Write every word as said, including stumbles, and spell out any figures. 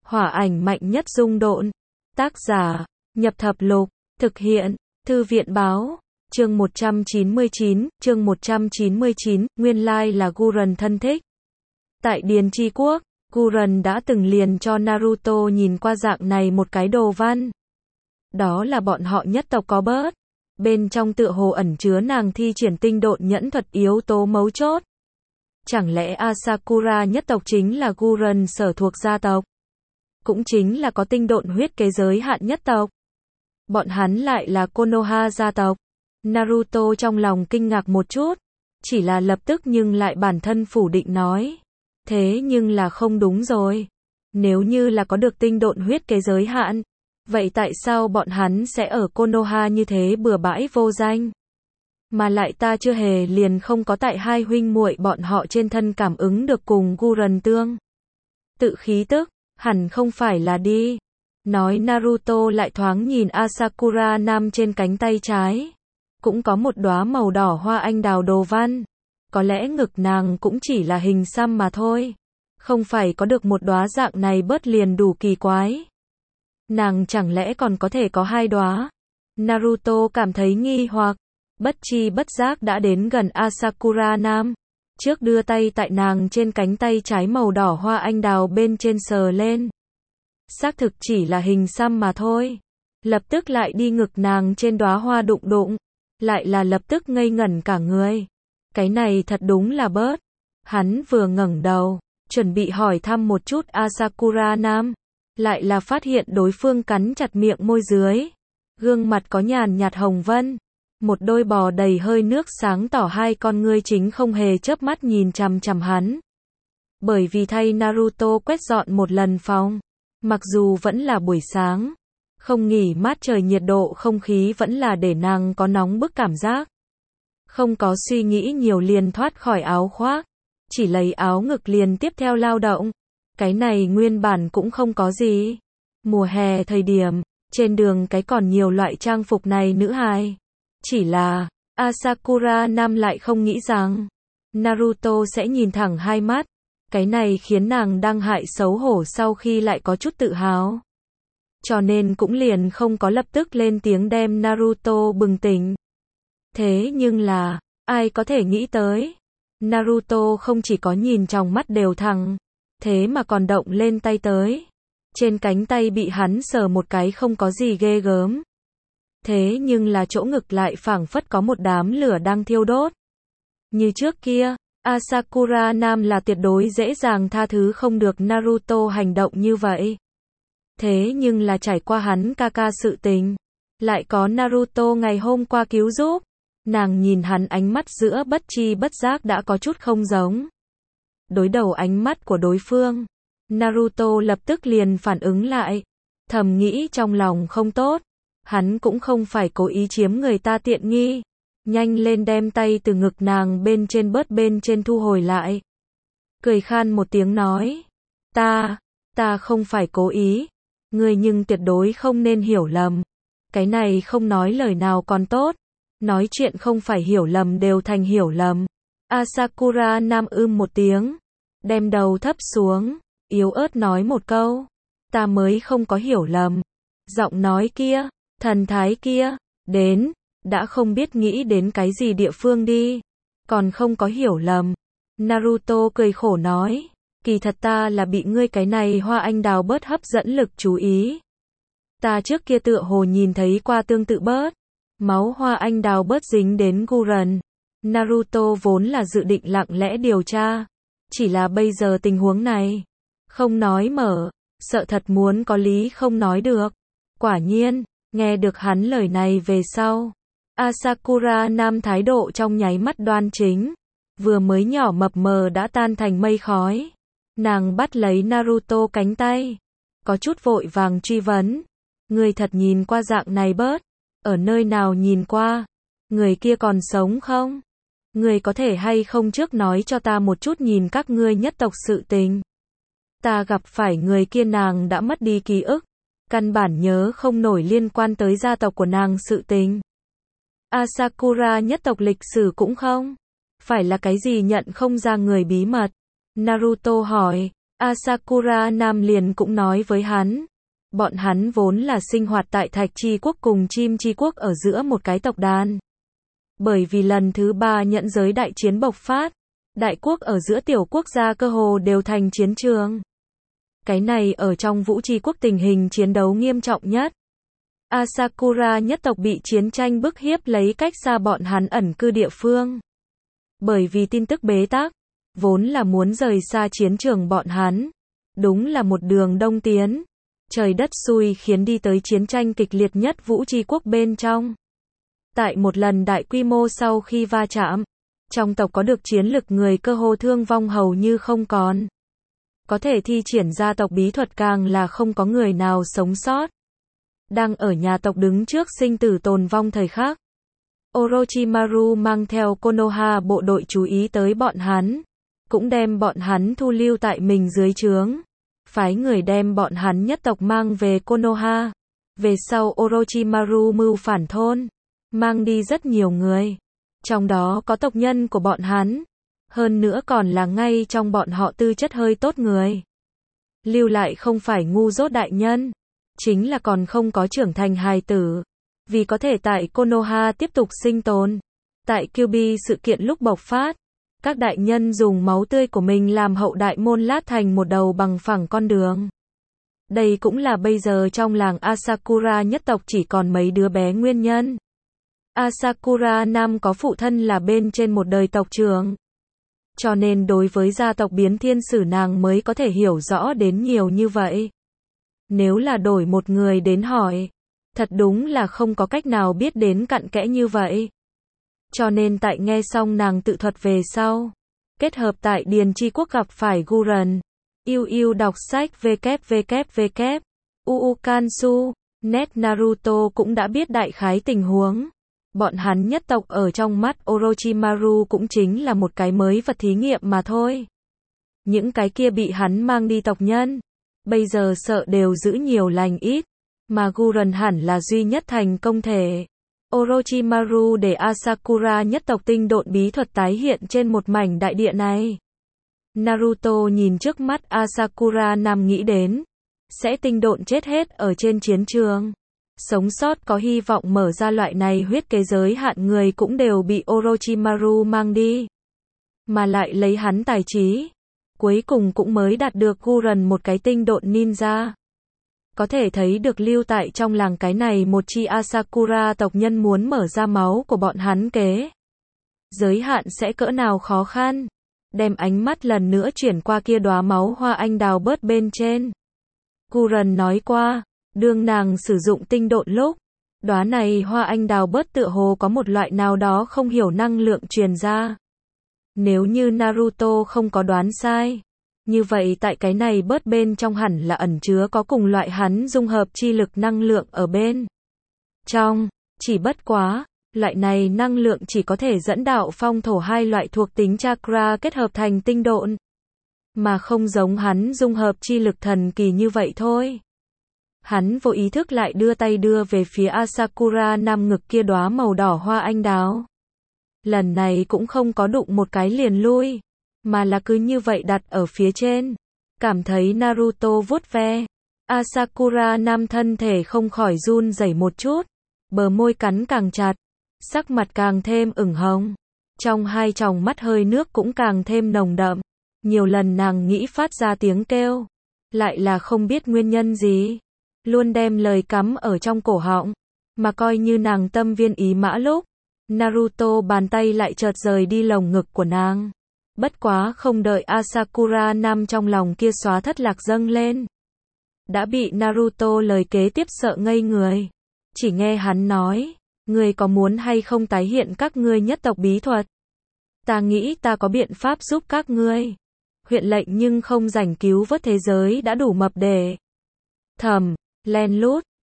Hỏa ảnh mạnh nhất dung độn. Tác giả, Nhập Thập Lục. Thực hiện, Thư viện báo. Chương một trăm chín mươi chín, chương một trăm chín mươi chín, nguyên lai là Gurren thân thích. Tại Điền Tri Quốc, Gurren đã từng liền cho Naruto nhìn qua dạng này một cái đồ văn. Đó là bọn họ nhất tộc có bớt. Bên trong tựa hồ ẩn chứa nàng thi triển tinh độn nhẫn thuật yếu tố mấu chốt. Chẳng lẽ Asakura nhất tộc chính là Gurren sở thuộc gia tộc? Cũng chính là có tinh độn huyết kế giới hạn nhất tộc. Bọn hắn lại là Konoha gia tộc. Naruto trong lòng kinh ngạc một chút, chỉ là lập tức nhưng lại bản thân phủ định nói. Thế nhưng là không đúng rồi. Nếu như là có được tinh độn huyết kế giới hạn, vậy tại sao bọn hắn sẽ ở Konoha như thế bừa bãi vô danh? Mà lại ta chưa hề liền không có tại hai huynh muội bọn họ trên thân cảm ứng được cùng Gurren tương tự khí tức, hẳn không phải là đi. Nói Naruto lại thoáng nhìn Asakura Nam trên cánh tay trái. Cũng có một đóa màu đỏ hoa anh đào đồ văn. Có lẽ ngực nàng cũng chỉ là hình xăm mà thôi. Không phải có được một đóa dạng này bớt liền đủ kỳ quái. Nàng chẳng lẽ còn có thể có hai đóa? Naruto cảm thấy nghi hoặc. Bất chi bất giác đã đến gần Asakura Nam. Trước đưa tay tại nàng trên cánh tay trái màu đỏ hoa anh đào bên trên sờ lên. Xác thực chỉ là hình xăm mà thôi. Lập tức lại đi ngực nàng trên đóa hoa đụng đụng. Lại là lập tức ngây ngẩn cả người. Cái này thật đúng là bớt. Hắn vừa ngẩng đầu, chuẩn bị hỏi thăm một chút Asakura Nam. Lại là phát hiện đối phương cắn chặt miệng môi dưới. Gương mặt có nhàn nhạt hồng vân. Một đôi bò đầy hơi nước sáng tỏ hai con ngươi chính không hề chớp mắt nhìn chằm chằm hắn. Bởi vì thay Naruto quét dọn một lần phòng. Mặc dù vẫn là buổi sáng. Không nghỉ mát trời nhiệt độ không khí vẫn là để nàng có nóng bức cảm giác. Không có suy nghĩ nhiều liền thoát khỏi áo khoác. Chỉ lấy áo ngực liền tiếp theo lao động. Cái này nguyên bản cũng không có gì. Mùa hè thời điểm, trên đường cái còn nhiều loại trang phục này nữ hài. Chỉ là, Asakura Nam lại không nghĩ rằng, Naruto sẽ nhìn thẳng hai mắt. Cái này khiến nàng đang hại xấu hổ sau khi lại có chút tự hào. Cho nên cũng liền không có lập tức lên tiếng đem Naruto bừng tỉnh. Thế nhưng là, ai có thể nghĩ tới. Naruto không chỉ có nhìn trong mắt đều thẳng, thế mà còn động lên tay tới. Trên cánh tay bị hắn sờ một cái không có gì ghê gớm. Thế nhưng là chỗ ngực lại phảng phất có một đám lửa đang thiêu đốt. Như trước kia, Asakura Nam là tuyệt đối dễ dàng tha thứ không được Naruto hành động như vậy. Thế nhưng là trải qua hắn ca ca sự tình, lại có Naruto ngày hôm qua cứu giúp, nàng nhìn hắn ánh mắt giữa bất chi bất giác đã có chút không giống. Đối đầu ánh mắt của đối phương, Naruto lập tức liền phản ứng lại, thầm nghĩ trong lòng không tốt, hắn cũng không phải cố ý chiếm người ta tiện nghi. Nhanh lên đem tay từ ngực nàng bên trên bớt bên trên thu hồi lại. Cười khan một tiếng nói. Ta, ta không phải cố ý. Ngươi nhưng tuyệt đối không nên hiểu lầm. Cái này không nói lời nào còn tốt. Nói chuyện không phải hiểu lầm đều thành hiểu lầm. Asakura Nam ưm một tiếng. Đem đầu thấp xuống. Yếu ớt nói một câu. Ta mới không có hiểu lầm. Giọng nói kia, thần thái kia, đến. Đã không biết nghĩ đến cái gì địa phương đi. Còn không có hiểu lầm. Naruto cười khổ nói. Kỳ thật ta là bị ngươi cái này hoa anh đào bớt hấp dẫn lực chú ý. Ta trước kia tựa hồ nhìn thấy qua tương tự bớt. Máu hoa anh đào bớt dính đến Gurren. Naruto vốn là dự định lặng lẽ điều tra. Chỉ là bây giờ tình huống này. Không nói mở. Sợ thật muốn có lý không nói được. Quả nhiên, nghe được hắn lời này về sau. Asakura Nam thái độ trong nháy mắt đoan chính. Vừa mới nhỏ mập mờ đã tan thành mây khói. Nàng bắt lấy Naruto cánh tay. Có chút vội vàng truy vấn. Người thật nhìn qua dạng này bớt. Ở nơi nào nhìn qua? Người kia còn sống không? Người có thể hay không trước nói cho ta một chút nhìn các ngươi nhất tộc sự tình. Ta gặp phải người kia nàng đã mất đi ký ức. Căn bản nhớ không nổi liên quan tới gia tộc của nàng sự tình. Asakura nhất tộc lịch sử cũng không. Phải là cái gì nhận không ra người bí mật. Naruto hỏi. Asakura Nam liền cũng nói với hắn. Bọn hắn vốn là sinh hoạt tại Thạch Chi Quốc cùng Chim Chi Quốc ở giữa một cái tộc đàn. Bởi vì lần thứ ba nhẫn giới đại chiến bộc phát, đại quốc ở giữa tiểu quốc gia cơ hồ đều thành chiến trường. Cái này ở trong Vũ Chi Quốc tình hình chiến đấu nghiêm trọng nhất. Asakura nhất tộc bị chiến tranh bức hiếp lấy cách xa bọn hắn ẩn cư địa phương. Bởi vì tin tức bế tắc, vốn là muốn rời xa chiến trường bọn hắn. Đúng là một đường đông tiến. Trời đất xui khiến đi tới chiến tranh kịch liệt nhất Vũ Chi Quốc bên trong. Tại một lần đại quy mô sau khi va chạm, trong tộc có được chiến lực người cơ hồ thương vong hầu như không còn. Có thể thi triển gia tộc bí thuật càng là không có người nào sống sót. Đang ở nhà tộc đứng trước sinh tử tồn vong thời khắc. Orochimaru mang theo Konoha bộ đội chú ý tới bọn hắn. Cũng đem bọn hắn thu lưu tại mình dưới trướng. Phái người đem bọn hắn nhất tộc mang về Konoha. Về sau Orochimaru mưu phản thôn. Mang đi rất nhiều người. Trong đó có tộc nhân của bọn hắn. Hơn nữa còn là ngay trong bọn họ tư chất hơi tốt người. Lưu lại không phải ngu dốt đại nhân. Chính là còn không có trưởng thành hài tử. Vì có thể tại Konoha tiếp tục sinh tồn. Tại Kyuubi sự kiện lúc bộc phát. Các đại nhân dùng máu tươi của mình làm hậu đại môn lát thành một đầu bằng phẳng con đường. Đây cũng là bây giờ trong làng Asakura nhất tộc chỉ còn mấy đứa bé nguyên nhân. Asakura Nam có phụ thân là bên trên một đời tộc trưởng. Cho nên đối với gia tộc biến thiên sử nàng mới có thể hiểu rõ đến nhiều như vậy. Nếu là đổi một người đến hỏi, thật đúng là không có cách nào biết đến cặn kẽ như vậy. Cho nên tại nghe xong nàng tự thuật về sau, kết hợp tại Điền Chi Quốc gặp phải Guren, yêu yêu đọc sách www, Uukansu, net Naruto cũng đã biết đại khái tình huống. Bọn hắn nhất tộc ở trong mắt Orochimaru cũng chính là một cái mới vật thí nghiệm mà thôi. Những cái kia bị hắn mang đi tộc nhân, bây giờ sợ đều giữ nhiều lành ít, mà Guren hẳn là duy nhất thành công thể. Orochimaru để Asakura nhất tộc tinh độn bí thuật tái hiện trên một mảnh đại địa này. Naruto nhìn trước mắt Asakura Nam nghĩ đến, sẽ tinh độn chết hết ở trên chiến trường. Sống sót có hy vọng mở ra loại này huyết kế giới hạn người cũng đều bị Orochimaru mang đi. Mà lại lấy hắn tài trí. Cuối cùng cũng mới đạt được Guren một cái tinh độn ninja. Có thể thấy được lưu tại trong làng cái này một chi Asakura tộc nhân muốn mở ra máu của bọn hắn kế. Giới hạn sẽ cỡ nào khó khăn. Đem ánh mắt lần nữa chuyển qua kia đóa máu hoa anh đào bớt bên trên. Guren nói qua, đương nàng sử dụng tinh độn lúc, đóa này hoa anh đào bớt tựa hồ có một loại nào đó không hiểu năng lượng truyền ra. Nếu như Naruto không có đoán sai, như vậy tại cái này bớt bên trong hẳn là ẩn chứa có cùng loại hắn dung hợp chi lực năng lượng ở bên trong, chỉ bất quá, loại này năng lượng chỉ có thể dẫn đạo phong thổ hai loại thuộc tính chakra kết hợp thành tinh độn, mà không giống hắn dung hợp chi lực thần kỳ như vậy thôi. Hắn vô ý thức lại đưa tay đưa về phía Asakura Nam ngực kia đóa màu đỏ hoa anh đào. Lần này cũng không có đụng một cái liền lui, mà là cứ như vậy đặt ở phía trên. Cảm thấy Naruto vuốt ve. Asakura Nam thân thể không khỏi run rẩy một chút. Bờ môi cắn càng chặt. Sắc mặt càng thêm ửng hồng. Trong hai tròng mắt hơi nước cũng càng thêm nồng đậm. Nhiều lần nàng nghĩ phát ra tiếng kêu. Lại là không biết nguyên nhân gì. Luôn đem lời cắm ở trong cổ họng. Mà coi như nàng tâm viên ý mã lúc. Naruto bàn tay lại chợt rời đi lồng ngực của nàng. Bất quá không đợi Asakura Nam trong lòng kia xóa thất lạc dâng lên. Đã bị Naruto lời kế tiếp sợ ngây người. Chỉ nghe hắn nói, ngươi có muốn hay không tái hiện các ngươi nhất tộc bí thuật? Ta nghĩ ta có biện pháp giúp các ngươi. Huyện lệnh nhưng không rảnh cứu vớt thế giới đã đủ mập để. Thầm, len lút,